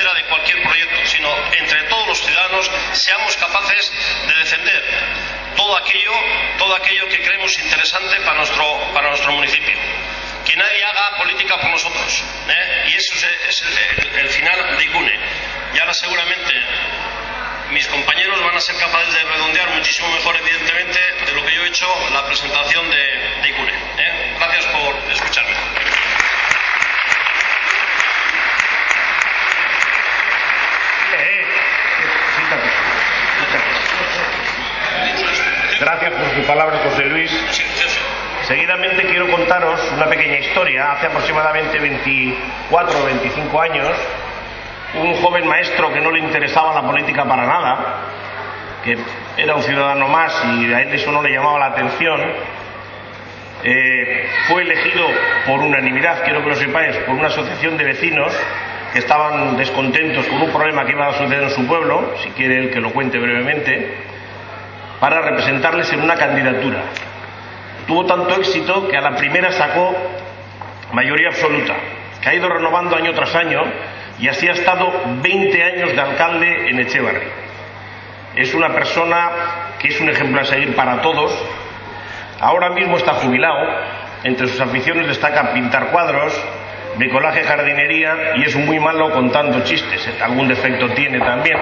delantera de cualquier proyecto, sino entre todos los ciudadanos seamos capaces de defender todo aquello que creemos interesante para nuestro municipio. Que nadie haga política por nosotros, y eso es el final de ICUNE. Y ahora seguramente mis compañeros van a ser capaces de redondear muchísimo mejor, evidentemente, de lo que yo he hecho la presentación de ICUNE. Gracias por escucharme. Gracias por sus palabras, José Luis. Seguidamente quiero contaros una pequeña historia. Hace aproximadamente 24 o 25 años, un joven maestro que no le interesaba la política para nada, que era un ciudadano más y a él eso no le llamaba la atención, fue elegido por unanimidad, quiero que lo sepáis, por una asociación de vecinos que estaban descontentos con un problema que iba a suceder en su pueblo, si quiere él que lo cuente brevemente, para representarles en una candidatura. Tuvo tanto éxito que a la primera sacó mayoría absoluta, que ha ido renovando año tras año, y así ha estado 20 años de alcalde en Etxebarri. Es una persona que es un ejemplo a seguir para todos. Ahora mismo está jubilado. Entre sus aficiones destaca pintar cuadros, bricolaje, jardinería, y es muy malo contando chistes. Algún defecto tiene también.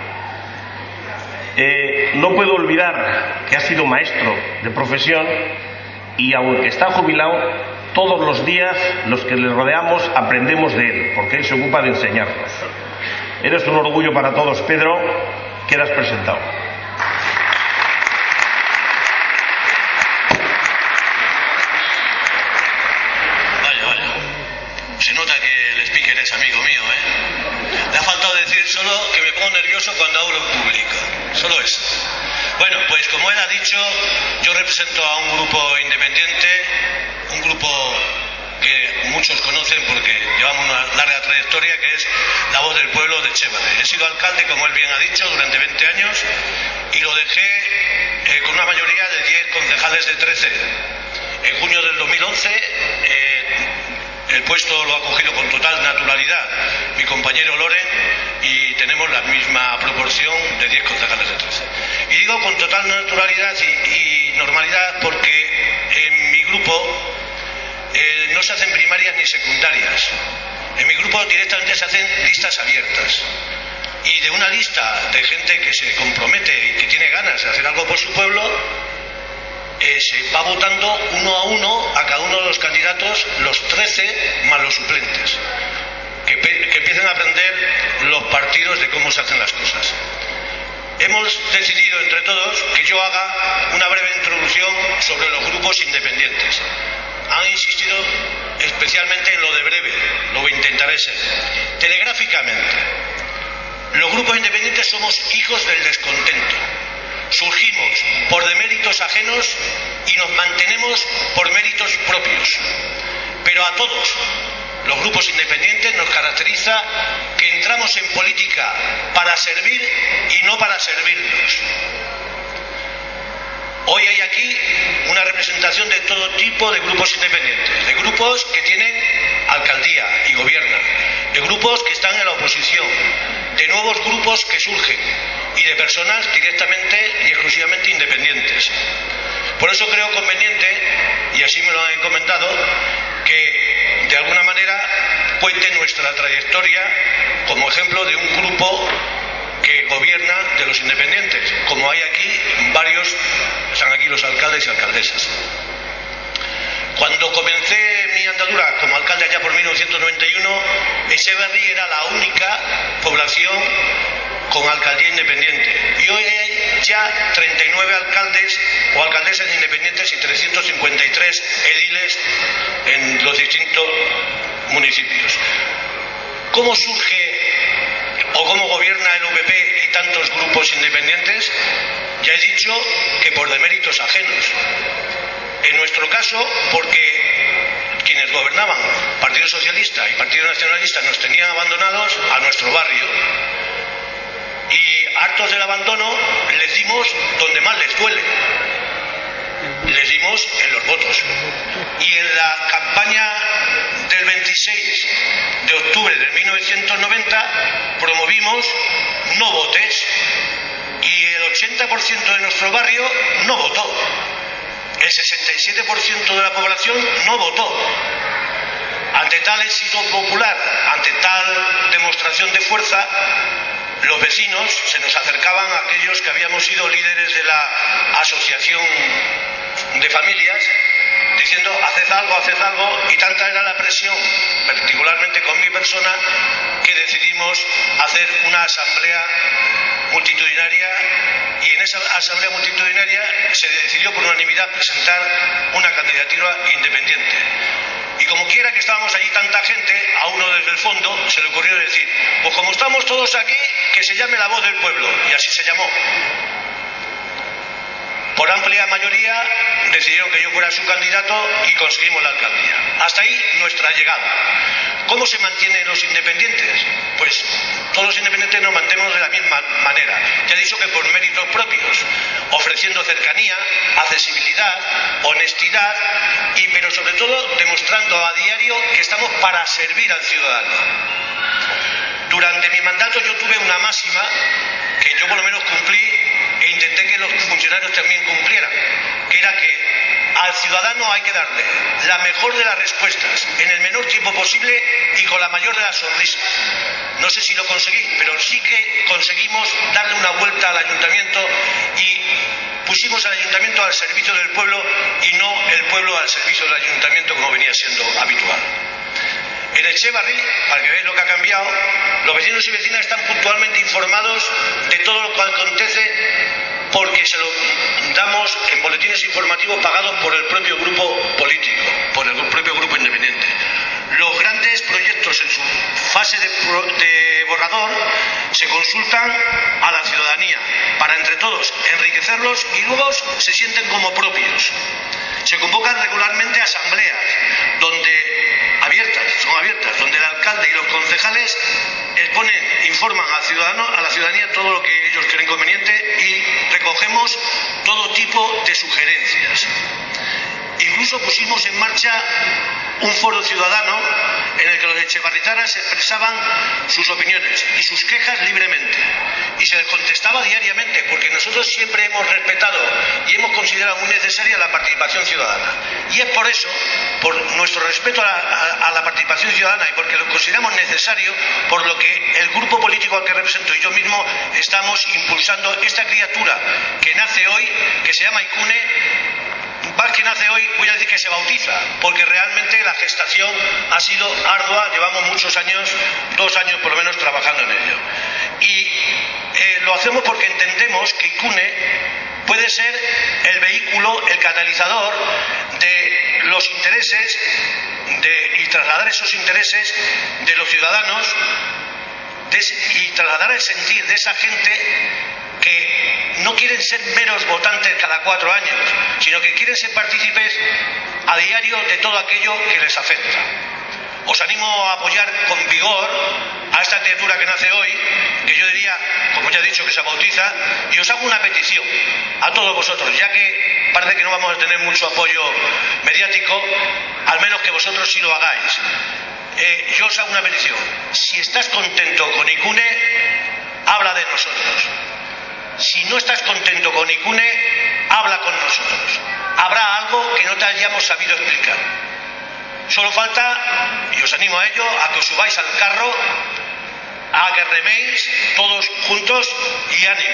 No puedo olvidar que ha sido maestro de profesión y aunque está jubilado, todos los días los que le rodeamos aprendemos de él, porque él se ocupa de enseñarnos. Eres un orgullo para todos, Pedro. Quedas presentado. Vaya. Se nota que el speaker es amigo mío, Le ha faltado decir solo que me pongo nervioso cuando hablo en público. Solo eso. Bueno, pues como él ha dicho, yo represento a un grupo independiente, un grupo que muchos conocen porque llevamos una larga trayectoria, que es La Voz del Pueblo de Etxebarri. He sido alcalde, como él bien ha dicho, durante 20 años y lo dejé con una mayoría de 10 concejales de 13. En junio del 2011 el puesto lo ha cogido con total naturalidad mi compañero Loren y tenemos la misma proporción de 10 concejales de 13. Y digo con total naturalidad y normalidad porque en mi grupo no se hacen primarias ni secundarias. En mi grupo directamente se hacen listas abiertas. Y de una lista de gente que se compromete y que tiene ganas de hacer algo por su pueblo, se va votando uno a uno a cada uno de los candidatos, los 13 más los suplentes, que empiecen a aprender los partidos de cómo se hacen las cosas. Hemos decidido entre todos que yo haga una breve introducción sobre los grupos independientes. Han insistido especialmente en lo de breve, lo intentaré ser. Telegráficamente, los grupos independientes somos hijos del descontento. Surgimos por deméritos ajenos y nos mantenemos por méritos propios. Pero a todos los grupos independientes nos caracteriza que entramos en política para servir y no para servirnos. Hoy hay aquí una representación de todo tipo de grupos independientes, de grupos que tienen alcaldía y gobiernan, de grupos que están en la oposición, de nuevos grupos que surgen y de personas directamente y exclusivamente independientes. Por eso creo conveniente, y así me lo han encomendado, que de alguna manera cuente nuestra trayectoria como ejemplo de un grupo que gobierna de los independientes, como hay aquí varios, están aquí los alcaldes y alcaldesas. Cuando comencé mi andadura como alcalde allá por 1991, Etxebarri era la única población con alcaldía independiente. Y hoy hay ya 39 alcaldes o alcaldesas independientes y 353 ediles en los distintos municipios. ¿Cómo surge o cómo gobierna el VP y tantos grupos independientes? Ya he dicho que por deméritos ajenos. En nuestro caso, porque quienes gobernaban, Partido Socialista y Partido Nacionalista, nos tenían abandonados a nuestro barrio. Y hartos del abandono, les dimos donde más les duele. Les dimos influimos en los votos. Y en la campaña del 26 de octubre de 1990 promovimos no votes y el 80% de nuestro barrio no votó. El 67% de la población no votó. Ante tal éxito popular, ante tal demostración de fuerza, los vecinos se nos acercaban a aquellos que habíamos sido líderes de la asociación de familias, diciendo haced algo, y tanta era la presión, particularmente con mi persona, que decidimos hacer una asamblea multitudinaria, y en esa asamblea multitudinaria se decidió por unanimidad presentar una candidatura independiente. Y como quiera que estábamos allí tanta gente, a uno desde el fondo se le ocurrió decir, pues como estamos todos aquí, que se llame La Voz del Pueblo, y así se llamó. Por amplia mayoría decidieron que yo fuera su candidato y conseguimos la alcaldía. Hasta ahí nuestra llegada. ¿Cómo se mantienen los independientes? Pues todos los independientes nos mantenemos de la misma manera. Ya he dicho que por méritos propios, ofreciendo cercanía, accesibilidad, honestidad pero sobre todo demostrando a diario que estamos para servir al ciudadano. Durante mi mandato yo tuve una máxima que yo por lo menos cumplí e intenté que los funcionarios también cumplieran, que era que al ciudadano hay que darle la mejor de las respuestas en el menor tiempo posible y con la mayor de las sonrisas. No sé si lo conseguí, pero sí que conseguimos darle una vuelta al ayuntamiento y pusimos al ayuntamiento al servicio del pueblo y no el pueblo al servicio del ayuntamiento como venía siendo habitual. En Etxebarri, para que veáis lo que ha cambiado, los vecinos y vecinas están puntualmente informados de todo lo que acontece porque se lo damos en boletines informativos pagados por el propio grupo político, por el propio grupo independiente. Los grandes proyectos en su fase de borrador se consultan a la ciudadanía para entre todos enriquecerlos y luego se sienten como propios. Se convocan regularmente asambleas son abiertas, donde el alcalde y los concejales informan a la ciudadanía todo lo que ellos creen conveniente y recogemos todo tipo de sugerencias. Incluso pusimos en marcha un foro ciudadano en el que los etxebarritanas expresaban sus opiniones y sus quejas libremente. Y se les contestaba diariamente, porque nosotros siempre hemos respetado y hemos considerado muy necesaria la participación ciudadana. Y es por eso, por nuestro respeto a la participación ciudadana y porque lo consideramos necesario, por lo que el grupo político al que represento y yo mismo estamos impulsando esta criatura que nace hoy, que se llama ICUNE. Más que nace hoy, voy a decir que se bautiza, porque realmente la gestación ha sido ardua, llevamos muchos años, 2 años por lo menos trabajando en ello. Y lo hacemos porque entendemos que ICUNE puede ser el vehículo, el catalizador de los intereses y trasladar esos intereses de los ciudadanos y trasladar el sentir de esa gente que no quieren ser meros votantes cada 4 años, sino que quieren ser partícipes a diario de todo aquello que les afecta. Os animo a apoyar con vigor a esta criatura que nace hoy, que yo diría, como ya he dicho, que se bautiza, y os hago una petición a todos vosotros, ya que parece que no vamos a tener mucho apoyo mediático, al menos que vosotros sí lo hagáis. Yo os hago una petición. Si estás contento con ICUNE, habla de nosotros. Si no estás contento con ICUNE, habla con nosotros. Habrá algo que no te hayamos sabido explicar. Solo falta, y os animo a ello, a que os subáis al carro, a que reméis todos juntos y ánimo.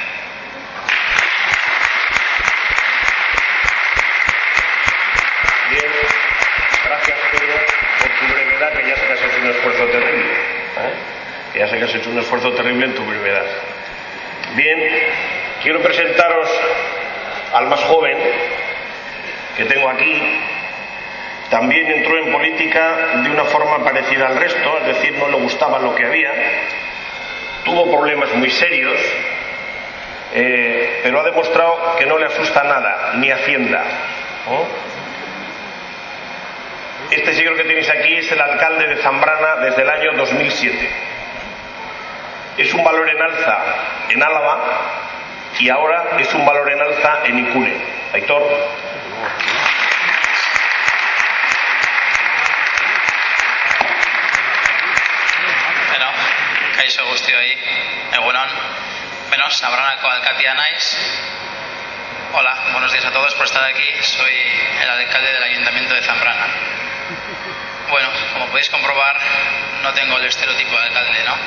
Bien, gracias Pedro por tu brevedad, que ya sé que has hecho un esfuerzo terrible. Que ya sé que has hecho un esfuerzo terrible en tu brevedad. Bien, quiero presentaros al más joven que tengo aquí. También entró en política de una forma parecida al resto, es decir, no le gustaba lo que había, tuvo problemas muy serios, pero ha demostrado que no le asusta nada, ni Hacienda. Este señor que tenéis aquí es el alcalde de Zambrana desde el año 2007. Es un valor en alza en Álava y ahora es un valor en alza en ICUNE. Aitor. Bueno, kaixo guztioi, egunon. Bueno, Zambrana alkatia naiz. Hola, buenos días a todos por estar aquí. Soy el alcalde del Ayuntamiento de Zambrana. Bueno, como podéis comprobar, no tengo el estereotipo de alcalde, ¿no?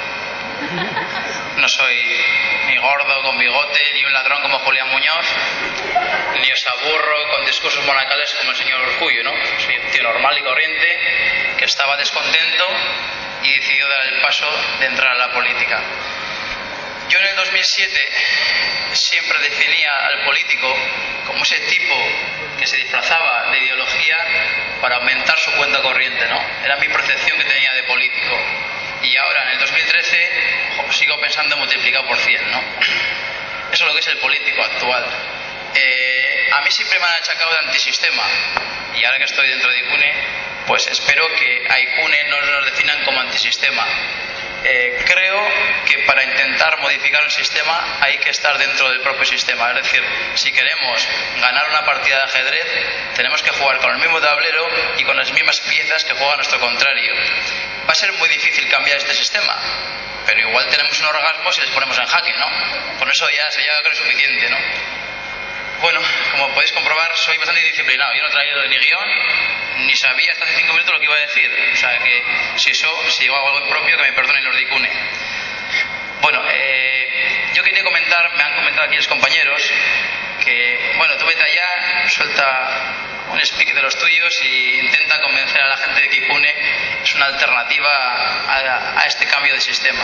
No soy ni gordo con bigote, ni un ladrón como Julián Muñoz, ni os aburro con discursos monacales como el señor Urkullu, ¿no? Soy un tío normal y corriente que estaba descontento y decidió dar el paso de entrar a la política. Yo en el 2007 siempre definía al político como ese tipo que se disfrazaba de ideología para aumentar su cuenta corriente, ¿no? Era mi percepción que tenía de político. Y ahora, en el 2013, sigo pensando multiplicado por 100, ¿no? Eso es lo que es el político actual. A mí siempre me han achacado de antisistema. Y ahora que estoy dentro de ICUNE, pues espero que a ICUNE no nos definan como antisistema. Creo que para intentar modificar el sistema hay que estar dentro del propio sistema. Es decir, si queremos ganar una partida de ajedrez, tenemos que jugar con el mismo tablero y con las mismas piezas que juega nuestro contrario. Va a ser muy difícil cambiar este sistema, pero igual tenemos un orgasmo si les ponemos en jaque, ¿no? Con eso ya sería creo suficiente, ¿no? Bueno, como podéis comprobar, soy bastante disciplinado. Yo no he traído ni guión, ni sabía hasta hace 5 minutos lo que iba a decir. O sea que si digo algo impropio, que me perdonen los de ICUNE. Bueno, yo quería comentar, me han comentado aquí los compañeros, que, bueno, tú vete allá, suelta un speak de los tuyos y intenta convencer a la gente de que ICUNE es una alternativa a este cambio de sistema.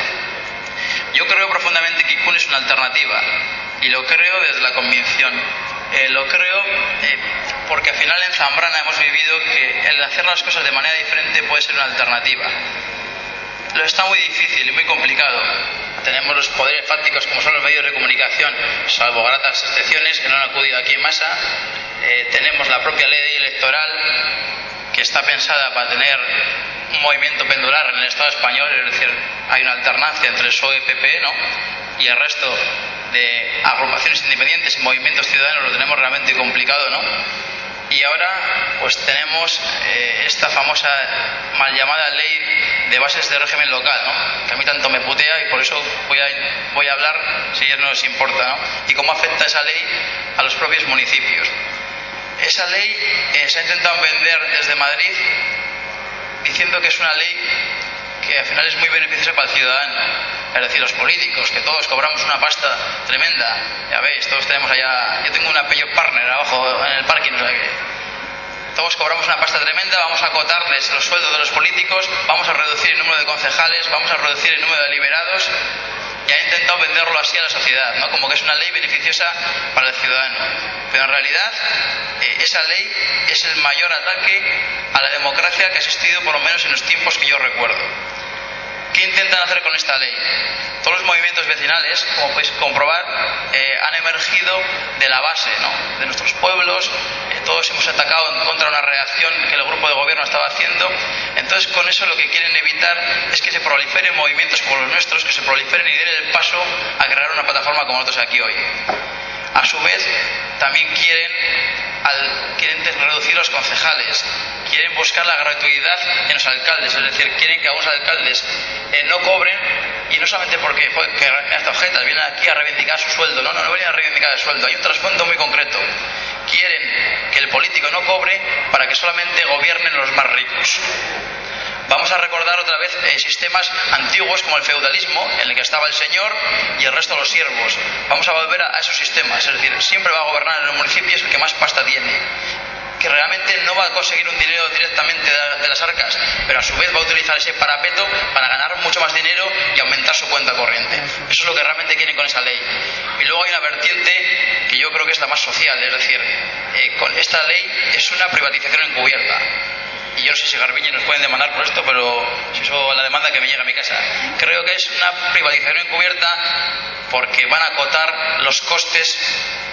Yo creo profundamente que ICUNE es una alternativa y lo creo desde la convicción. Lo creo porque al final en Zambrana hemos vivido que el hacer las cosas de manera diferente puede ser una alternativa. Lo está muy difícil y muy complicado. Tenemos los poderes fácticos como son los medios de comunicación, salvo gratas excepciones que no han acudido aquí en masa. Tenemos la propia ley electoral que está pensada para tener un movimiento pendular en el Estado español, es decir, hay una alternancia entre el PSOE y PP, ¿no? Y el resto de agrupaciones independientes y movimientos ciudadanos lo tenemos realmente complicado, ¿no? Y ahora pues tenemos esta famosa mal llamada ley de bases de régimen local, ¿no? Que a mí tanto me putea y por eso voy a hablar si a ellos no les importa, ¿no? Y cómo afecta esa ley a los propios municipios. Esa ley se ha intentado vender desde Madrid diciendo que es una ley que al final es muy beneficiosa para el ciudadano. Es decir, los políticos, que todos cobramos una pasta tremenda. Ya veis, todos tenemos allá... Yo tengo una Peugeot Partner abajo en el parking, o sea que... Todos cobramos una pasta tremenda, vamos a acotarles los sueldos de los políticos, vamos a reducir el número de concejales, vamos a reducir el número de liberados... Y ha intentado venderlo así a la sociedad, ¿no? Como que es una ley beneficiosa para el ciudadano. Pero en realidad esa ley es el mayor ataque a la democracia que ha existido por lo menos en los tiempos que yo recuerdo. ¿Qué intentan hacer con esta ley? Todos los movimientos vecinales, como podéis comprobar, han emergido de la base, ¿no? De nuestros pueblos. Todos hemos atacado en contra de una reacción que el grupo de gobierno estaba haciendo. Entonces, con eso lo que quieren evitar es que se proliferen movimientos como los nuestros, que se proliferen y den el paso a crear una plataforma como nosotros aquí hoy. A su vez, también quieren reducir los concejales, quieren buscar la gratuidad en los alcaldes, es decir, quieren que algunos alcaldes no cobren, y no solamente porque hasta objetas vienen aquí a reivindicar su sueldo, no vienen a reivindicar el sueldo, hay un trasfondo muy concreto. Quieren que el político no cobre para que solamente gobiernen los más ricos. Vamos a recordar otra vez sistemas antiguos como el feudalismo, en el que estaba el señor y el resto los siervos. Vamos a volver a esos sistemas, es decir, siempre va a gobernar en los municipios el que más pasta tiene, que realmente no va a conseguir un dinero directamente de las arcas, pero a su vez va a utilizar ese parapeto para ganar mucho más dinero y aumentar su cuenta corriente. Eso es lo que realmente quieren con esa ley. Y luego hay una vertiente que yo creo que es la más social, es decir, con esta ley es una privatización encubierta. Y yo no sé si Garbiñe nos pueden demandar por esto, pero si eso la demanda que me llega a mi casa. Creo que es una privatización encubierta porque van a acotar los costes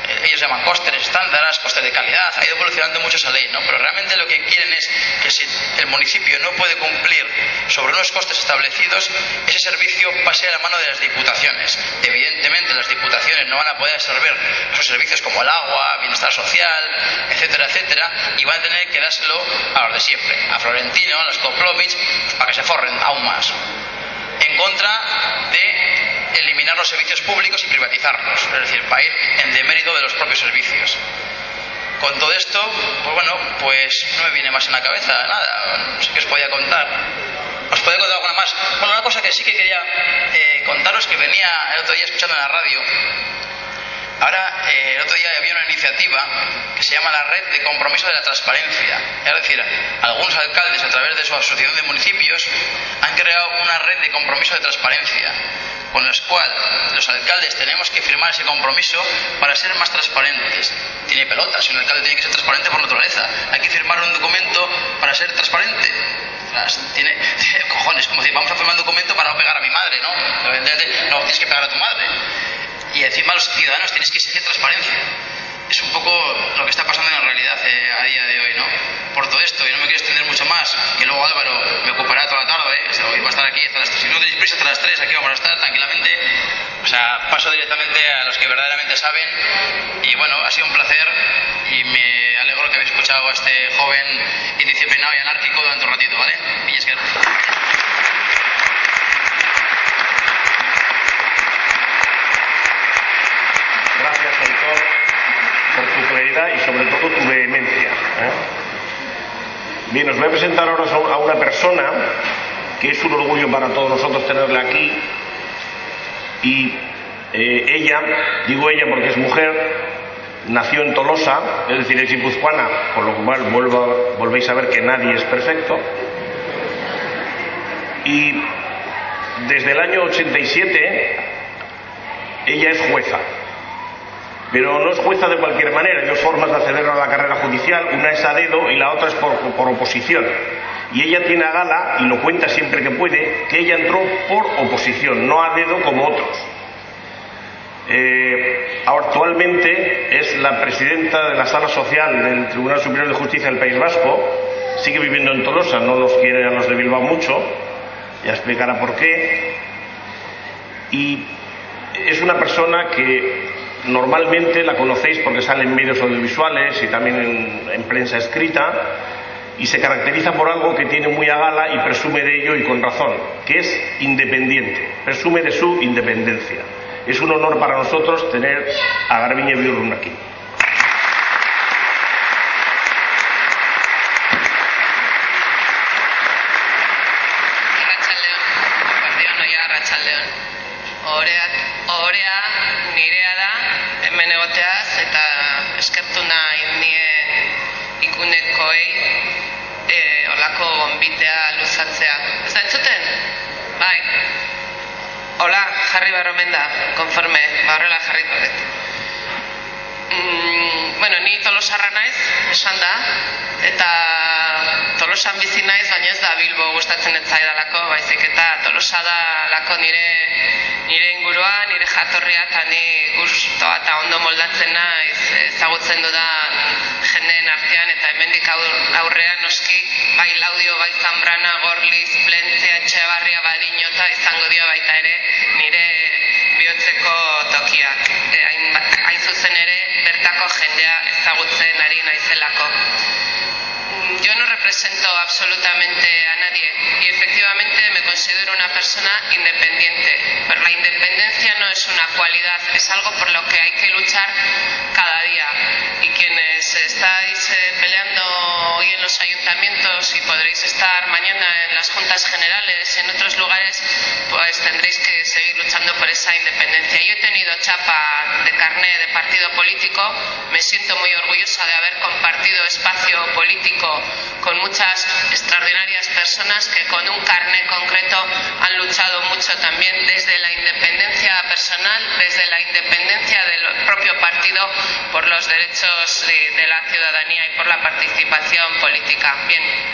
ellos llaman costes estándar, costes de calidad, ha ido evolucionando mucho esa ley, ¿no? Pero realmente lo que quieren es que si el municipio no puede cumplir sobre unos costes establecidos, ese servicio pase a la mano de las diputaciones. Evidentemente las diputaciones no van a poder absorber esos servicios como el agua, bienestar social, etcétera, etcétera, y van a tener que dárselo a los de siempre, a Florentino, a los Koplovich, pues para que se forren aún más, en contra de eliminar los servicios públicos y privatizarlos, es decir, para ir en demérito de los propios servicios. Con todo esto, pues bueno, pues no me viene más en la cabeza nada, no sé qué os podía contar. ¿Os podía contar alguna más? Bueno, una cosa que sí que quería contaros, que venía el otro día escuchando en la radio. Ahora, el otro día había una iniciativa que se llama la Red de Compromiso de la Transparencia. Es decir, algunos alcaldes, a través de su asociación de municipios, han creado una red de compromiso de transparencia, con la cual los alcaldes tenemos que firmar ese compromiso para ser más transparentes. Tiene pelota, si un alcalde tiene que ser transparente por naturaleza. Hay que firmar un documento para ser transparente. Tiene cojones, como si vamos a firmar un documento para no pegar a mi madre, ¿no? No, tienes que pegar a tu madre. Y encima los ciudadanos tenéis que exigir transparencia. Es un poco lo que está pasando en la realidad a día de hoy, ¿no? Por todo esto, y no me quiero extender mucho más, que luego Álvaro me ocupará toda la tarde, hoy va a estar aquí hasta las 3. Si no tenéis prisa, hasta las 3, aquí vamos a estar tranquilamente. O sea, paso directamente a los que verdaderamente saben. Y bueno, ha sido un placer y me alegro que habéis escuchado a este joven indisciplinado y anárquico durante un ratito, ¿vale? Y es que... Gracias, Aitor, por tu claridad y sobre todo tu vehemencia. Bien, os voy a presentar ahora a una persona que es un orgullo para todos nosotros tenerla aquí. Y ella, digo ella porque es mujer, nació en Tolosa, es decir, es guipuzcoana, con lo cual volvéis a ver que nadie es perfecto. Y desde el año 87 ella es jueza. Pero no es jueza de cualquier manera, hay dos formas de acceder a la carrera judicial, una es a dedo y la otra es por oposición. Y ella tiene a gala, y lo cuenta siempre que puede, que ella entró por oposición, no a dedo como otros. Actualmente es la presidenta de la Sala Social del Tribunal Superior de Justicia del País Vasco, sigue viviendo en Tolosa, no nos quiere a los de Bilbao mucho, ya explicará por qué. Y es una persona que normalmente la conocéis porque sale en medios audiovisuales y también en prensa escrita, y se caracteriza por algo que tiene muy a gala y presume de ello, y con razón, que es independiente, presume de su independencia. Es un honor para nosotros tener a Garbiñe Biurrun aquí. Ohorea nirea da, hemen egoteaz, eta eskertu nahi nien ikunekoei olako gonbitea luzatzea. Ez da entzuten? Bai. Hola, jarri barromen da, konforme, horrela jarri dut. Bueno, ni Tolosarra naiz, esan da, eta Tolosan bizi naiz, baina ez da Bilbo gustatzen ez zaidalako, baizik eta Tolosa da lako nire ingurua, nire jatorria, eta ni gustoa eta ondo moldatzen naiz ezagutzen dudan jendeen artean, eta hemendik aurrean noski, bai Laudio, bai Zambrana, Gorliz, Plentzia, Etxebarria, Badiñota, izango dio baita ere nire bihotzeko tokiak. Hain zuzen ere, bertako jendea ezagutzen ari naizelako. Yo no represento absolutamente a nadie y efectivamente me considero una persona independiente, pero la independencia no es una cualidad, es algo por lo que hay que luchar cada día. Y quienes estáis peleando hoy en los ayuntamientos y podréis estar mañana en las juntas generales y en otros lugares, pues tendréis que seguir luchando por esa independencia. Yo he tenido chapa de carné de partido político, me siento muy orgullosa de haber compartido espacio político con muchas extraordinarias personas que con un carné concreto han luchado mucho también desde la independencia personal, desde la independencia del propio partido por los derechos de la ciudadanía y por la participación política. Bien,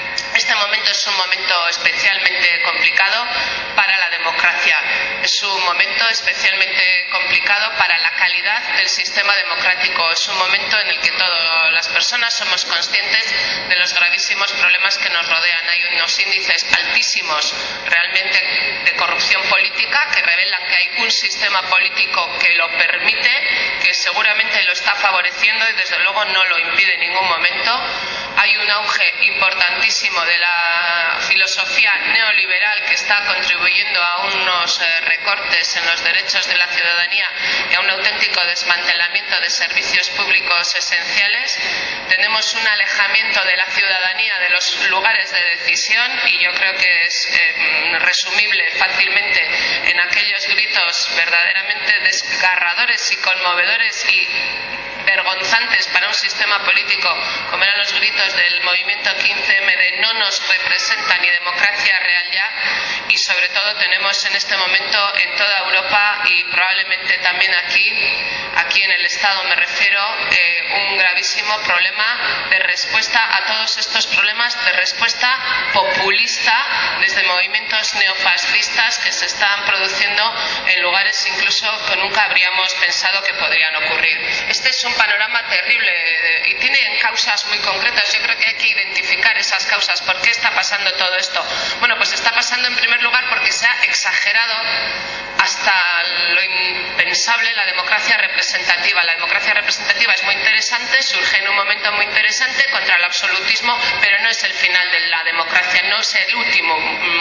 Este momento es un momento especialmente complicado para la democracia. Es un momento especialmente complicado para la calidad del sistema democrático. Es un momento en el que todas las personas somos conscientes de los gravísimos problemas que nos rodean. Hay unos índices altísimos realmente de corrupción política que revelan que hay un sistema político que lo permite, que seguramente lo está favoreciendo y desde luego no lo impide en ningún momento. Hay un auge importantísimo de la filosofía neoliberal que está contribuyendo a unos recortes en los derechos de la ciudadanía y a un auténtico desmantelamiento de servicios públicos esenciales. Tenemos un alejamiento de la ciudadanía de los lugares de decisión y yo creo que es resumible fácilmente en aquellos gritos verdaderamente desgarradores y conmovedores y vergonzantes para un sistema político como eran los gritos del movimiento 15M de no nos representa ni democracia real ya, y sobre todo tenemos en este momento en toda Europa y probablemente también aquí en el Estado me refiero, un gravísimo problema de respuesta a todos estos problemas, de respuesta populista desde movimientos neofascistas que se están produciendo en lugares incluso que nunca habríamos pensado que podrían ocurrir. Este es un panorama terrible y tiene causas muy concretas. Yo creo que hay que identificar esas causas. ¿Por qué está pasando todo esto? Bueno, pues está pasando en primer lugar porque se ha exagerado hasta lo impensable la democracia representativa. La democracia representativa es muy interesante, surge en un momento muy interesante contra el absolutismo, pero no es el final de la democracia, no es el último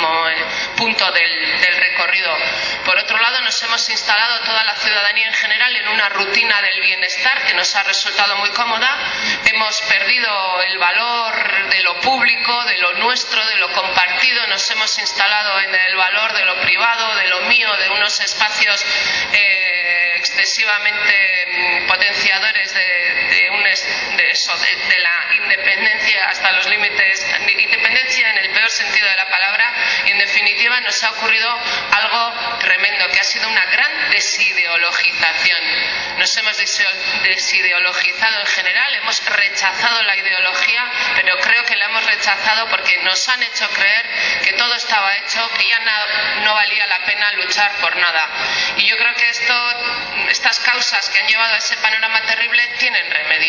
punto del recorrido. Por otro lado, nos hemos instalado toda la ciudadanía en general en una rutina del bienestar que nos ha resultado muy cómoda. Hemos perdido el valor de lo público, de lo nuestro, de lo compartido. Nos hemos instalado en el valor de lo privado, de lo mío, de unos espacios excesivamente potenciadores de la independencia hasta los límites, independencia en el peor sentido de la palabra, y en definitiva nos ha ocurrido algo tremendo, que ha sido una gran desideologización. Nos hemos desideologizado en general, hemos rechazado la ideología, pero creo que la hemos rechazado porque nos han hecho creer que todo estaba hecho, que ya no valía la pena luchar por nada. Y yo creo que estas causas que han llevado a ese panorama terrible tienen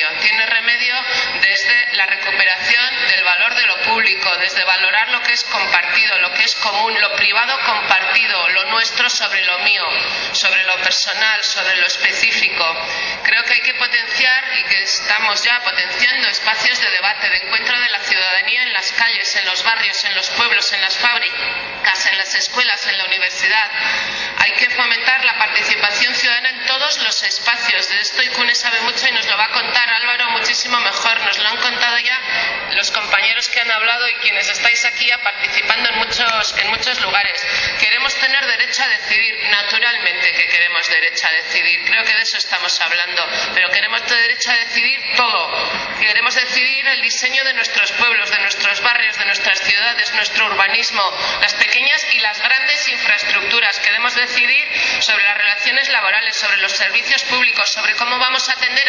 remedio desde la recuperación del valor de lo público, desde valorar lo que es compartido, lo que es común, lo privado compartido, lo nuestro sobre lo mío, sobre lo personal, sobre lo específico. Creo que hay que potenciar, y que estamos ya potenciando, espacios de debate, de encuentro de la ciudadanía en las calles, en los barrios, en los pueblos, en las fábricas, en las escuelas, en la universidad. Hay que fomentar la participación ciudadana en todos los espacios. De esto Ikune sabe mucho y nos lo va a contar Álvaro muchísimo mejor. Nos lo han contado ya los compañeros que han hablado y quienes estáis aquí ya participando en muchos lugares. Queremos tener derecho a decidir, naturalmente que queremos derecho a decidir. Creo que de eso estamos hablando, pero queremos derecho a decidir todo. Queremos decidir el diseño de nuestros pueblos, de nuestros barrios, de nuestras ciudades, nuestro urbanismo, las pequeñas y las grandes infraestructuras. Queremos decidir sobre las relaciones laborales, sobre los servicios públicos, sobre cómo vamos a atender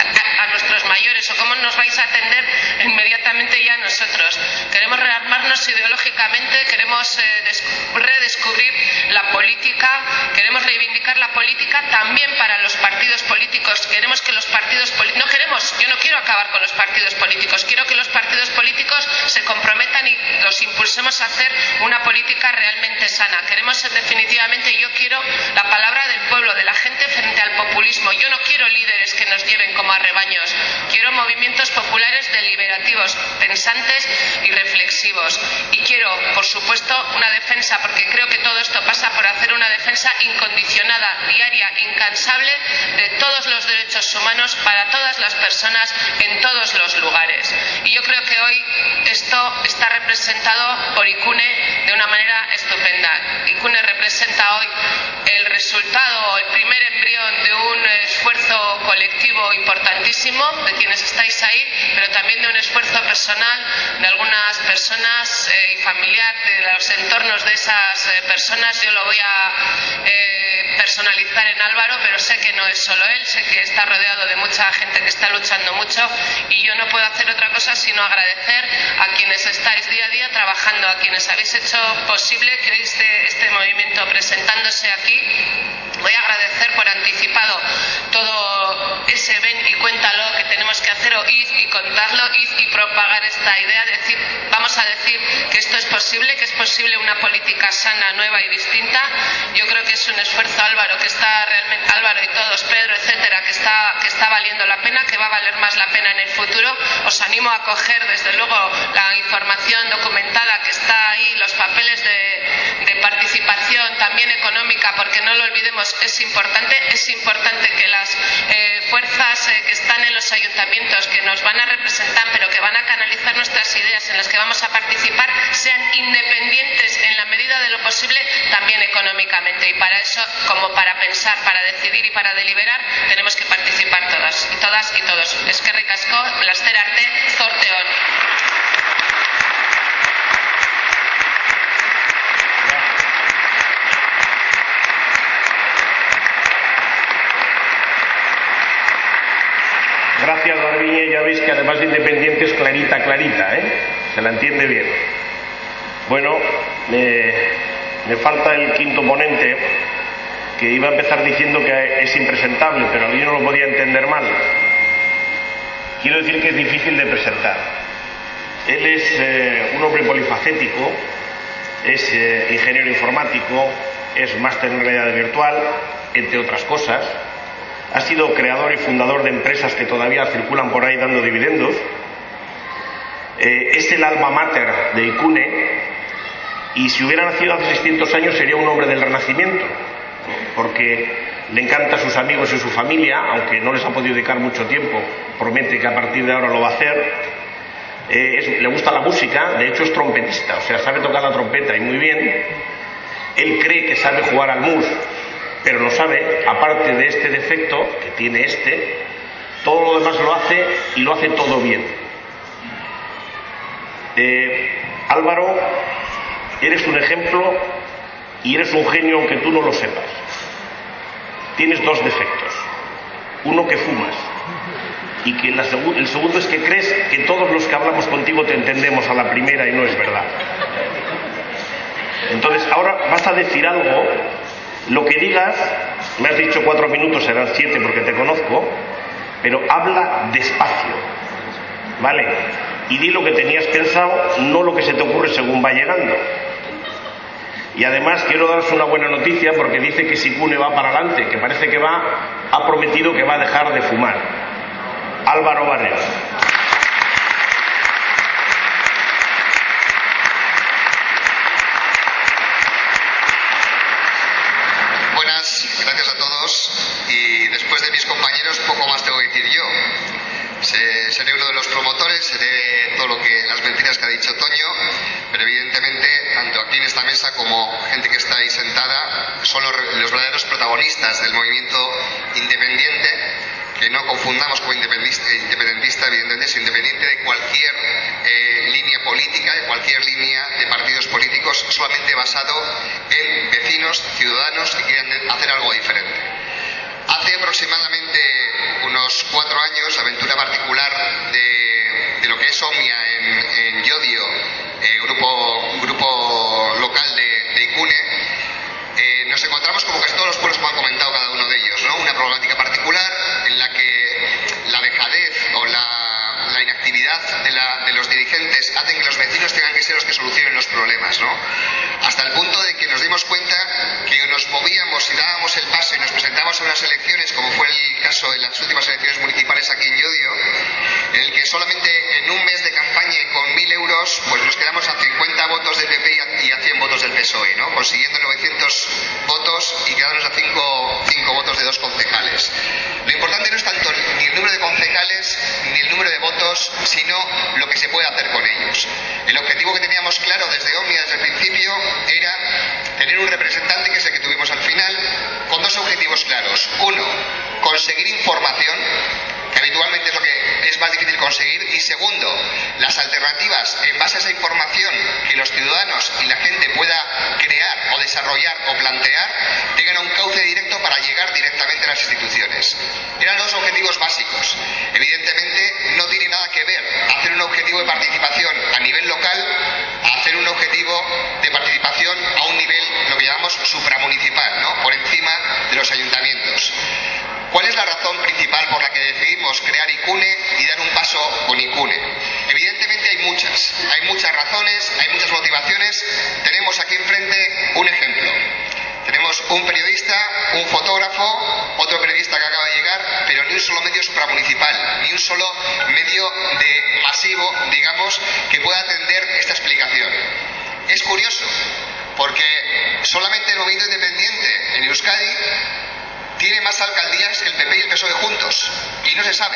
a nuestros mayores o cómo nos vais a atender inmediatamente ya a nosotros. Queremos rearmarnos ideológicamente, queremos redescubrir la política, queremos reivindicar la política también para los partidos políticos. Queremos que los partidos políticos, yo no quiero acabar con los partidos políticos, quiero que los partidos políticos se comprometan y los impulsemos a hacer una política realmente sana. Queremos definitivamente, yo quiero la palabra del pueblo, de la gente frente al populismo. Yo no quiero líderes que nos lleven como a rebaños, quiero movimientos populares deliberativos, pensantes y reflexivos. Y quiero, por supuesto, una defensa, porque creo que todo esto pasa por hacer una defensa incondicionada, diaria, incansable de todos los derechos humanos para todas las personas en todos los lugares. Y yo creo que hoy esto está representado por Ikune de una manera estupenda. Ikune representa hoy el resultado, el primer embrión de un esfuerzo colectivo importantísimo de quienes estáis ahí, pero también de un esfuerzo personal de algunas personas y familiar de los entornos de esas personas. Yo lo voy a personalizar en Álvaro, pero sé que no es solo él, sé que está rodeado de mucha gente que está luchando mucho y yo no puedo hacer otra cosa sino agradecer a quienes estáis día a día trabajando, a quienes habéis hecho posible que hoy este movimiento presentándose aquí. Voy a agradecer por anticipado todo ese ven y cuéntalo que tenemos que hacer, o id y contarlo, id y propagar esta idea, vamos a decir que esto es posible, que es posible una política sana, nueva y distinta. Yo creo que es un esfuerzo, Álvaro, que está realmente, Álvaro y todos, Pedro, etcétera, que está valiendo la pena, que va a valer más la pena en el futuro. Os animo a coger desde luego la información documentada que está ahí, los papeles de participación también económica, porque no lo olvidemos, es importante que las fuerzas que están en los ayuntamientos, que nos van a representar, pero que van a canalizar nuestras ideas, en las que vamos a participar, sean independientes en la medida de lo posible, también económicamente. Y para eso, como para pensar, para decidir y para deliberar, tenemos que participar todas y todos. Eskerrik asko, laster arte, zorteon. Gracias, Garbiñe. Ya veis que además de independiente es clarita, se la entiende bien. Bueno, me falta el quinto ponente, que iba a empezar diciendo que es impresentable, pero yo no lo podía entender mal. Quiero decir que es difícil de presentar. Él es un hombre polifacético, es ingeniero informático, es máster en realidad virtual, entre otras cosas. Ha sido creador y fundador de empresas que todavía circulan por ahí dando dividendos. Es el alma mater de ICUNE, y si hubiera nacido hace 600 años sería un hombre del Renacimiento, porque le encanta a sus amigos y su familia, aunque no les ha podido dedicar mucho tiempo, promete que a partir de ahora lo va a hacer. Le gusta la música, de hecho es trompetista, o sea, sabe tocar la trompeta y muy bien. Él cree que sabe jugar al mus, pero no sabe, aparte de este defecto que tiene todo lo demás lo hace, y lo hace todo bien. Álvaro, eres un ejemplo y eres un genio aunque tú no lo sepas. Tienes dos defectos. Uno, que fumas, y que el segundo es que crees que todos los que hablamos contigo te entendemos a la primera, y no es verdad. Entonces ahora vas a decir algo. Lo que digas, me has dicho 4 minutos, serán 7 porque te conozco, pero habla despacio, ¿vale? Y di lo que tenías pensado, no lo que se te ocurre según va llegando. Y además quiero daros una buena noticia, porque dice que si ICUNE va para adelante, que parece que ha prometido que va a dejar de fumar. Álvaro Barrios. Gracias a todos, y después de mis compañeros poco más tengo que decir yo. Seré uno de los promotores, seré todo lo que las mentiras que ha dicho Toño, pero evidentemente tanto aquí en esta mesa como gente que está ahí sentada son los verdaderos protagonistas del movimiento independiente, que no confundamos como independentista, evidentemente es independiente de cualquier línea política, de cualquier línea de partidos políticos, solamente basado en vecinos, ciudadanos que quieran hacer algo diferente. Hace aproximadamente unos 4 años, la aventura particular de lo que es Omnia en Llodio, grupo local de ICUNE, nos encontramos como casi todos los pueblos, como han comentado cada uno de ellos, ¿no? Una problemática particular en la que la dejadez o la inactividad de los dirigentes hacen que los vecinos tengan que ser los que solucionen los problemas, ¿no? Hasta el punto de que nos dimos cuenta que nos movíamos y dábamos el paso y nos presentábamos a unas elecciones, como fue el caso en las últimas elecciones municipales aquí en Llodio, en el que solamente en un mes de campaña y con 1.000 euros pues nos quedamos a 50 votos del PP y a 100 votos del PSOE, ¿no? Consiguiendo 900 votos y quedándonos a 5 votos de 2 concejales. Lo importante no es tanto ni el número de concejales ni el número de votos, sino lo que se puede hacer con ellos. El objetivo que teníamos claro desde Omnia, desde el principio, era tener un representante, que es el que tuvimos al final, con 2 objetivos claros. Uno, conseguir información, que habitualmente es lo que es más difícil conseguir. Y segundo, las alternativas en base a esa información que los ciudadanos y la gente pueda crear o desarrollar o plantear tengan un cauce directo para llegar directamente a las instituciones. Eran dos objetivos básicos. Evidentemente no tiene nada que ver hacer un objetivo de participación a nivel local a hacer un objetivo de participación a un nivel, lo que llamamos supramunicipal, ¿no? Por encima de los ayuntamientos. ¿Cuál es la razón principal por la que decidimos crear ICUNE y dar un paso con ICUNE? Evidentemente hay muchas razones, hay muchas motivaciones. Tenemos aquí enfrente un ejemplo. Tenemos un periodista, un fotógrafo, otro periodista que acaba de llegar, pero ni un solo medio supramunicipal, ni un solo medio masivo, digamos, que pueda atender esta explicación. Es curioso, porque solamente el movimiento independiente en Euskadi tiene más alcaldías que el PP y el PSOE juntos, y no se sabe.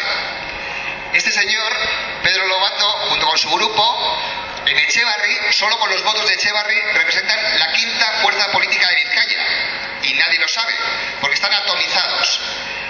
Este señor, Pedro Lobato, junto con su grupo, en Etxebarri, solo con los votos de Etxebarri, representan la quinta fuerza política de Vizcaya, y nadie lo sabe, porque están atomizados.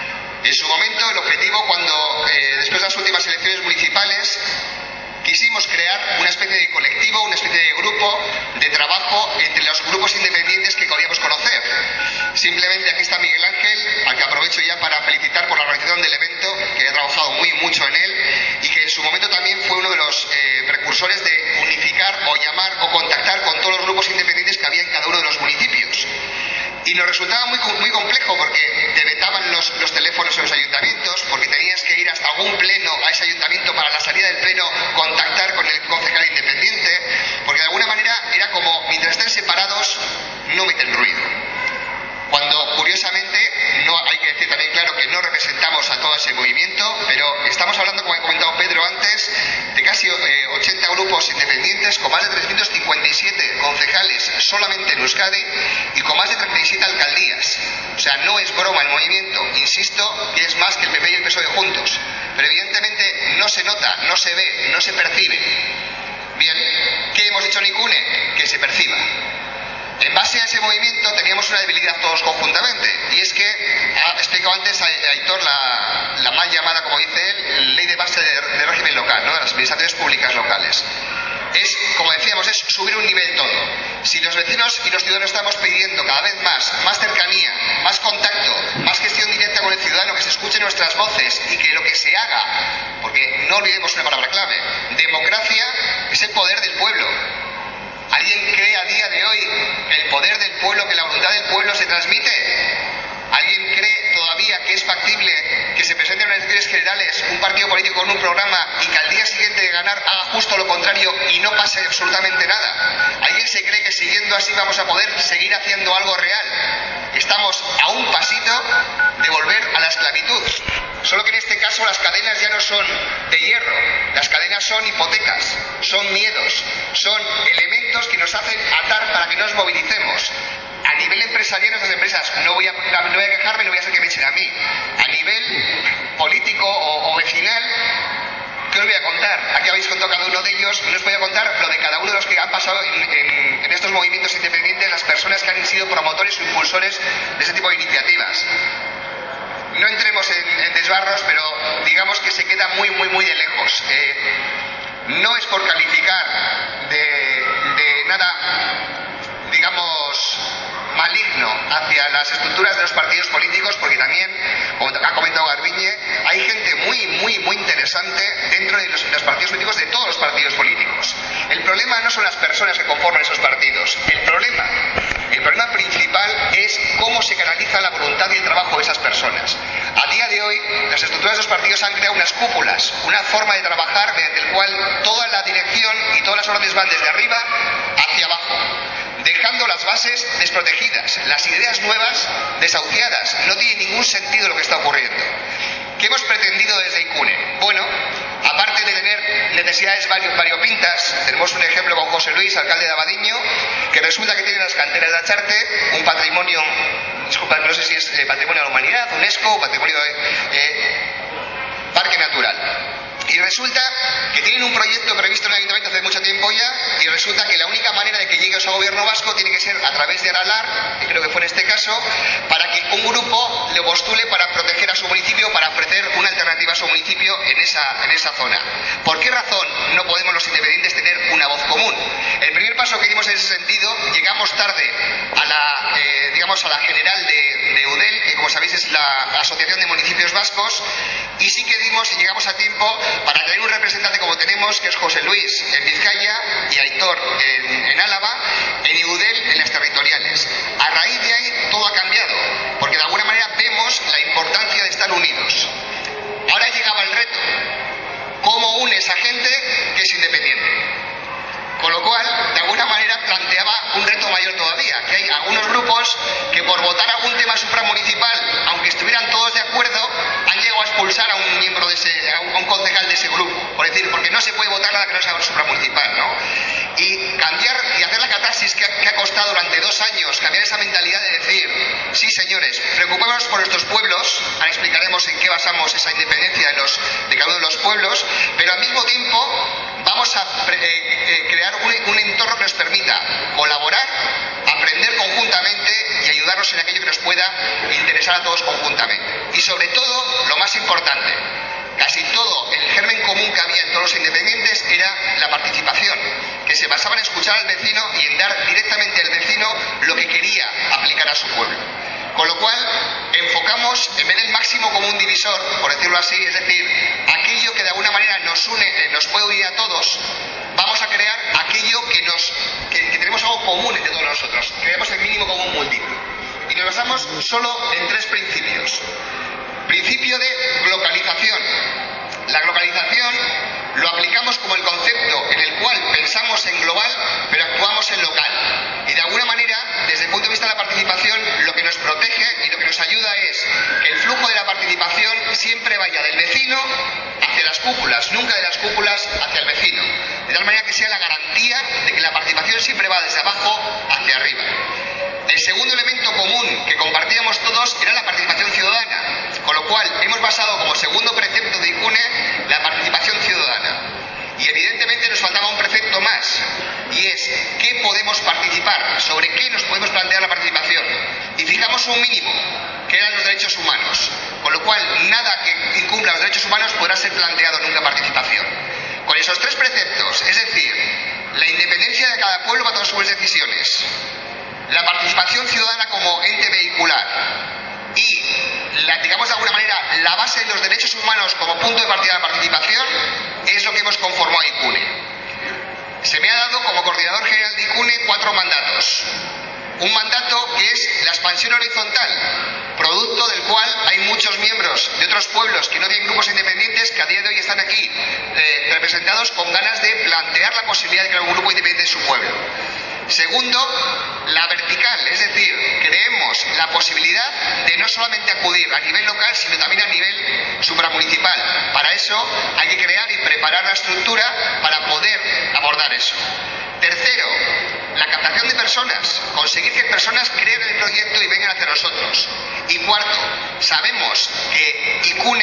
En su momento, el objetivo, después de las últimas elecciones municipales, quisimos crear una especie de colectivo, una especie de grupo de trabajo entre los grupos independientes que podíamos conocer. Simplemente aquí está Miguel Ángel, al que aprovecho ya para felicitar por la organización del evento, que he trabajado mucho en él y que en su momento también fue uno de los precursores de unificar o llamar o contactar con todos los grupos independientes que había en cada uno de los municipios. Y nos resultaba muy complejo porque te vetaban los teléfonos en los ayuntamientos, porque tenías que ir hasta algún pleno a ese ayuntamiento para la salida del pleno contactar con el concejal independiente, porque de alguna manera era como, mientras estén separados, no meten ruido. Cuando, curiosamente, no hay que decir también claro que no representamos a todo ese movimiento, pero estamos hablando, como ha comentado Pedro antes, de casi 80 grupos independientes, con más de 357 concejales solamente en Euskadi y con más de 37 alcaldías. O sea, no es broma el movimiento, insisto, que es más que el PP y el PSOE juntos. Pero evidentemente no se nota, no se ve, no se percibe. Bien, ¿qué hemos hecho en ICUNE? Que se perciba. En base a ese movimiento teníamos una debilidad todos conjuntamente, y es que ha explicado antes a Aitor la mal llamada, como dice él, ley de base de régimen local, ¿no? De las administraciones públicas locales. Es, como decíamos, es subir un nivel todo. Si los vecinos y los ciudadanos estamos pidiendo cada vez más cercanía, más contacto, más gestión directa con el ciudadano, que se escuchen nuestras voces y que lo que se haga, porque no olvidemos una palabra clave, democracia es el poder del pueblo. ¿Alguien cree a día de hoy que el poder del pueblo, que la voluntad del pueblo se transmite? ¿Alguien cree todavía que es factible que se presente en las elecciones generales un partido político con un programa y que al día siguiente de ganar haga justo lo contrario y no pase absolutamente nada? ¿Alguien se cree que siguiendo así vamos a poder seguir haciendo algo real? Estamos a un pasito de volver a la esclavitud. Solo que en este caso las cadenas ya no son de hierro, las cadenas son hipotecas, son miedos, son elementos que nos hacen atar para que nos movilicemos. A nivel empresarial, nuestras empresas, no voy a quejarme, no voy a hacer que me echen a mí. A nivel político o vecinal, ¿qué os voy a contar? Aquí habéis contado cada uno de ellos, no os voy a contar lo de cada uno de los que han pasado en estos movimientos independientes, las personas que han sido promotores o impulsores de ese tipo de iniciativas. No entremos en desbarros, pero digamos que se queda muy de lejos. No es por calificar de nada, digamos, maligno hacia las estructuras de los partidos políticos, porque también, como ha comentado Garbiñe, hay gente muy interesante dentro de los partidos políticos, de todos los partidos políticos. El problema no son las personas que conforman esos partidos. El problema principal es cómo se canaliza la voluntad y el trabajo de esas personas. A día de hoy, las estructuras de los partidos han creado unas cúpulas, una forma de trabajar mediante el cual toda la dirección y todas las órdenes van desde arriba hacia abajo, dejando las bases desprotegidas, las ideas nuevas desahuciadas. No tiene ningún sentido lo que está ocurriendo. ¿Qué hemos pretendido desde ICUNE? Bueno, aparte de tener necesidades variopintas, tenemos un ejemplo con José Luis, alcalde de Abadiño, que resulta que tiene las canteras de Acharte, un patrimonio, disculpa, no sé si es patrimonio de la humanidad, UNESCO, patrimonio parque natural. Y resulta que tienen un proyecto previsto en el Ayuntamiento hace mucho tiempo ya, y resulta que la única manera de que llegue al gobierno vasco tiene que ser a través de Aralar, que creo que fue en este caso, para que un grupo le postule para proteger a su municipio, para ofrecer una alternativa caso municipio, en esa zona. ¿Por qué razón no podemos los independientes tener una voz común? El primer paso que dimos en ese sentido, llegamos tarde a la general de EUDEL, que como sabéis es la Asociación de Municipios Vascos, y sí que llegamos a tiempo para tener un representante como tenemos, que es José Luis en Vizcaya y Aitor en Álava, en EUDEL en las territoriales. A raíz de ahí todo ha cambiado, porque de alguna manera vemos la importancia de estar unidos. Ahora llegaba el reto: ¿cómo unes a gente que es independiente? Con lo cual, de alguna manera, planteaba un reto mayor todavía, que hay algunos grupos que por votar algún tema supramunicipal, aunque estuvieran todos de acuerdo, han llegado a expulsar a un miembro a un concejal de ese grupo, por decir, porque no se puede votar nada que no sea supramunicipal, ¿no? Y cambiar y hacer la catarsis que ha costado durante 2 años, cambiar esa mentalidad de decir, sí señores, preocupémonos por nuestros pueblos, ahora explicaremos en qué basamos esa independencia de cada uno de los pueblos, pero al mismo tiempo vamos a crear un entorno que nos permita colaborar, aprender conjuntamente y ayudarnos en aquello que nos pueda interesar a todos conjuntamente. Y sobre todo, lo más importante, casi todo el germen común que había en todos los independientes era la participación, que se basaba en escuchar al vecino y en dar directamente al vecino lo que quería aplicar a su pueblo. Con lo cual, enfocamos, en vez del máximo común divisor, por decirlo así, es decir, aquello que de alguna manera nos une, nos puede unir a todos, vamos a crear aquello que tenemos algo común entre todos nosotros. Creamos el mínimo común múltiplo. Y nos basamos solo en 3 principios. Principio de globalización. La globalización lo aplicamos como el concepto en el cual pensamos en global, pero actuamos en local. Y de alguna manera, desde el punto de vista de la participación, lo que nos protege y lo que nos ayuda es que el flujo de la participación siempre vaya del vecino hacia las cúpulas, nunca de las cúpulas hacia el vecino. De tal manera que sea la garantía de que la participación siempre va desde abajo hacia arriba. El segundo elemento común que compartíamos todos era la participación ciudadana, con lo cual hemos basado como segundo precepto de ICUNE la participación ciudadana. Y evidentemente nos faltaba un precepto más, y es ¿qué podemos participar? ¿Sobre qué nos podemos plantear la participación? Y fijamos un mínimo, que eran los derechos humanos, con lo cual nada que incumpla los derechos humanos podrá ser planteado nunca participación. Con esos 3 preceptos, es decir, la independencia de cada pueblo para tomar sus decisiones, la participación ciudadana como ente vehicular y, digamos de alguna manera, la base de los derechos humanos como punto de partida de la participación, es lo que hemos conformado a ICUNE. Se me ha dado como coordinador general de ICUNE 4 mandatos. Un mandato que es la expansión horizontal, producto del cual hay muchos miembros de otros pueblos que no tienen grupos independientes que a día de hoy están aquí representados con ganas de plantear la posibilidad de crear un grupo independiente en su pueblo. Segundo, la vertical, es decir, creemos la posibilidad de no solamente acudir a nivel local, sino también a nivel supramunicipal. Para eso hay que crear y preparar la estructura para poder abordar eso. Tercero, la captación de personas, conseguir que personas creen en el proyecto y vengan hacia nosotros. Y cuarto, sabemos que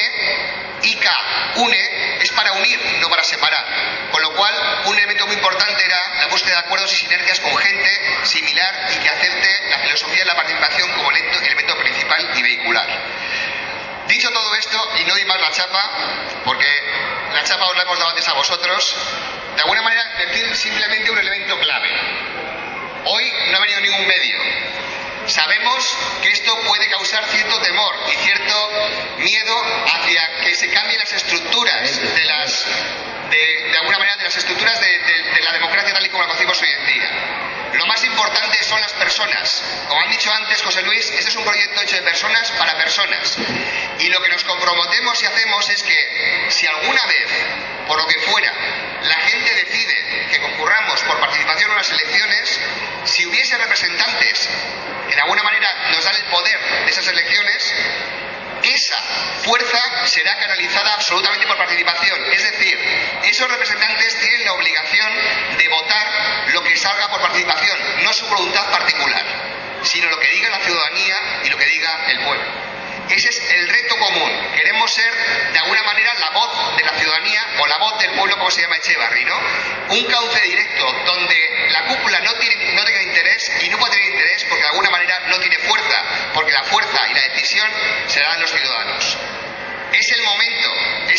ICA-UNE es para unir, no para separar. Con lo cual, un elemento muy importante era la búsqueda de acuerdos y sinergias con gente similar y que acepte la filosofía de la participación como elemento principal y vehicular. Dicho todo esto, y no doy más la chapa, porque la chapa os la hemos dado antes a vosotros, de alguna manera decir simplemente un elemento clave. Hoy no ha venido ningún medio. Sabemos que esto puede causar cierto temor y cierto miedo hacia que se cambien las estructuras de alguna manera de las estructuras de la democracia tal y como la conocemos hoy en día. Lo más importante son las personas. Como han dicho antes José Luis, este es un proyecto hecho de personas para personas. Y lo que nos comprometemos y hacemos es que si alguna vez, por lo que fuera, la gente decide que concurramos por participación en las elecciones, si hubiese representantes que de alguna manera nos dan el poder de esas elecciones, esa fuerza será canalizada absolutamente por participación. Es decir, esos representantes tienen la obligación de votar lo que salga por participación, no su voluntad particular, sino lo que diga la ciudadanía y lo que diga el pueblo. Ese es el reto común. Queremos ser, de alguna manera, la voz de la ciudadanía o la voz del pueblo, como se llama Echevarri, ¿no? Un cauce directo donde la cúpula no tenga interés y no puede tener interés porque de alguna manera no tiene fuerza, porque la fuerza y la decisión serán los ciudadanos. Es el momento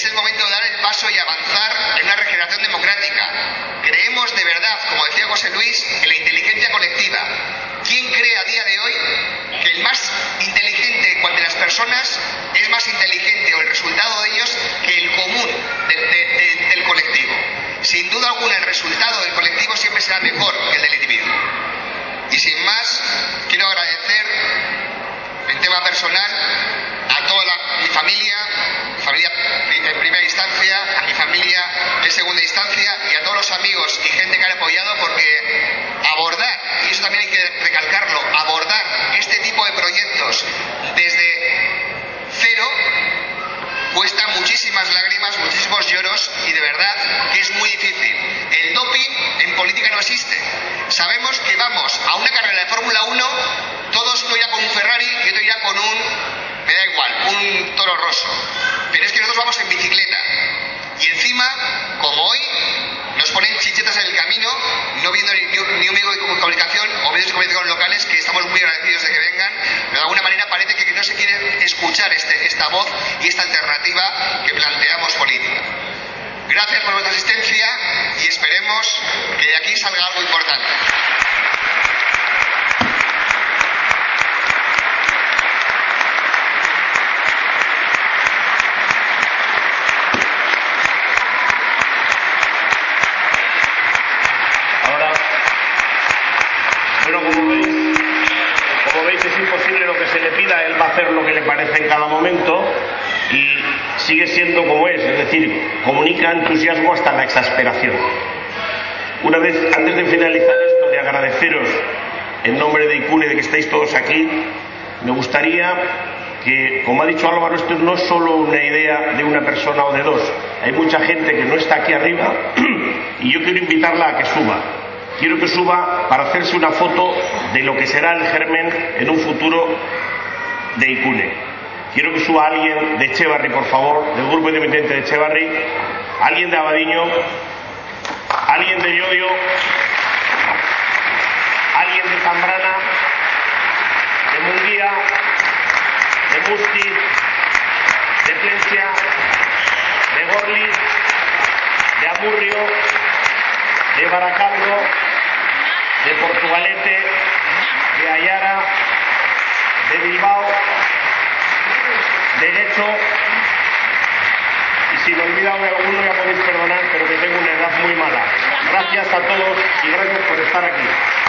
paso y avanzar en una regeneración democrática. Creemos de verdad, como decía José Luis, en la inteligencia colectiva. ¿Quién cree a día de hoy que el más inteligente de las personas es más inteligente, o el resultado de ellos, que el común del colectivo? Sin duda alguna, el resultado del colectivo siempre será mejor que el del individuo. Y sin más, quiero agradecer en tema personal a toda mi familia en primera instancia, a mi familia en segunda instancia, y a todos los amigos y gente que han apoyado, porque abordar, y eso también hay que recalcarlo, abordar este tipo de proyectos desde cero cuesta muchísimas lágrimas, muchísimos lloros, y de verdad que es muy difícil. El doping en política no existe. Sabemos que vamos a una carrera de Fórmula 1, todos uno irá con un Ferrari y otro irá con me da igual, un Toro Rosso. Pero es que nosotros vamos en bicicleta. Y encima, como hoy, nos ponen chichetas en el camino, no viendo ni un medio de comunicación o medios de comunicación locales, que estamos muy agradecidos de que vengan, pero de alguna manera parece que no se quiere escuchar esta voz y esta alternativa que planteamos política. Gracias por vuestra asistencia y esperemos que de aquí salga algo importante. Como veis es imposible lo que se le pida, él va a hacer lo que le parece en cada momento y sigue siendo como es decir, comunica entusiasmo hasta la exasperación. Una vez, antes de finalizar esto, de agradeceros en nombre de ICUNE de que estéis todos aquí, me gustaría que, como ha dicho Álvaro, esto no es solo una idea de una persona o de dos, hay mucha gente que no está aquí arriba y yo quiero invitarla a que suba. Quiero que suba para hacerse una foto de lo que será el germen en un futuro de ICUNE. Quiero que suba alguien de Echevarri, por favor, del grupo independiente de Echevarri, alguien de Abadiño, alguien de Llodio, alguien de Zambrana, de Munguía, de Musti, de Plencia, de Gorli, de Amurrio, de Baracaldo, de Portugalete, de Ayara, de Bilbao, de Guecho, y si me he olvidado de alguno ya podéis perdonar, pero que tengo una edad muy mala. Gracias a todos y gracias por estar aquí.